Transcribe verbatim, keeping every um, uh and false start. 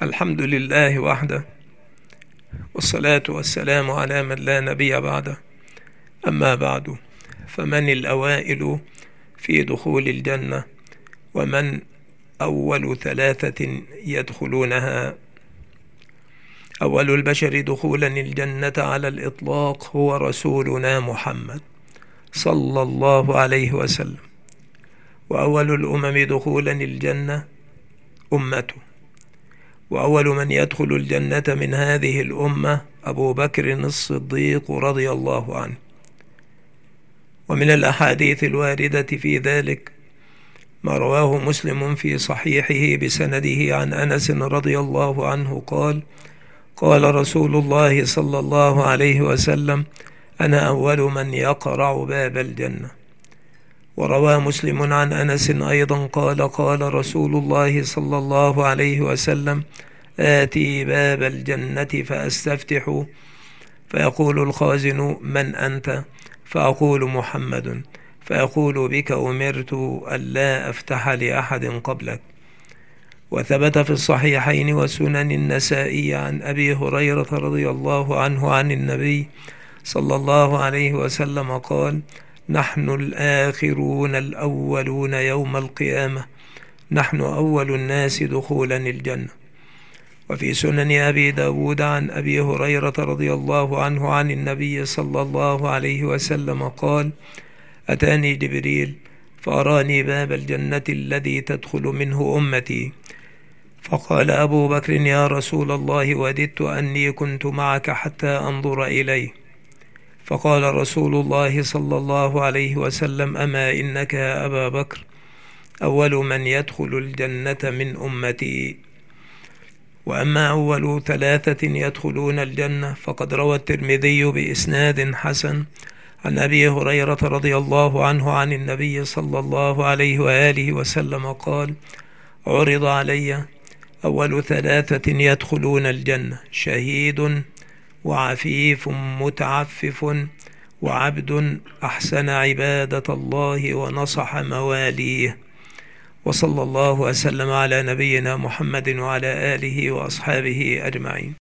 الحمد لله وحده، والصلاة والسلام على من لا نبي بعده. أما بعد، فمن الأوائل في دخول الجنة، ومن أول ثلاثة يدخلونها؟ أول البشر دخولا الجنة على الإطلاق هو رسولنا محمد صلى الله عليه وسلم، وأول الأمم دخولا الجنة أمته، وأول من يدخل الجنة من هذه الأمة أبو بكر الصديق رضي الله عنه. ومن الأحاديث الواردة في ذلك ما رواه مسلم في صحيحه بسنده عن أنس رضي الله عنه قال: قال رسول الله صلى الله عليه وسلم: أنا أول من يقرع باب الجنة. وروى مسلم عن أنس أيضا قال: قال رسول الله صلى الله عليه وسلم: آتي باب الجنة فأستفتح، فيقول الخازن: من أنت؟ فأقول: محمد. فيقول: بك أمرت ألا أفتح لأحد قبلك. وثبت في الصحيحين وسنن النسائي عن أبي هريرة رضي الله عنه عن النبي صلى الله عليه وسلم قال: نحن الآخرون الأولون يوم القيامة، نحن أول الناس دخولا الجنة. وفي سنن أبي داود عن أبي هريرة رضي الله عنه عن النبي صلى الله عليه وسلم قال: أتاني جبريل فأراني باب الجنة الذي تدخل منه أمتي، فقال أبو بكر: يا رسول الله، وددت أني كنت معك حتى أنظر إليه. فقال رسول الله صلى الله عليه وسلم: أما إنك يا أبا بكر أول من يدخل الجنة من أمتي. وأما أول ثلاثة يدخلون الجنة فقد روى الترمذي بإسناد حسن عن أبي هريرة رضي الله عنه عن النبي صلى الله عليه وآله وسلم قال: عرض علي أول ثلاثة يدخلون الجنة: شهيد، وعفيف متعفف، وعبد أحسن عبادة الله ونصح مواليه. وصلى الله وسلم على نبينا محمد وعلى آله وأصحابه أجمعين.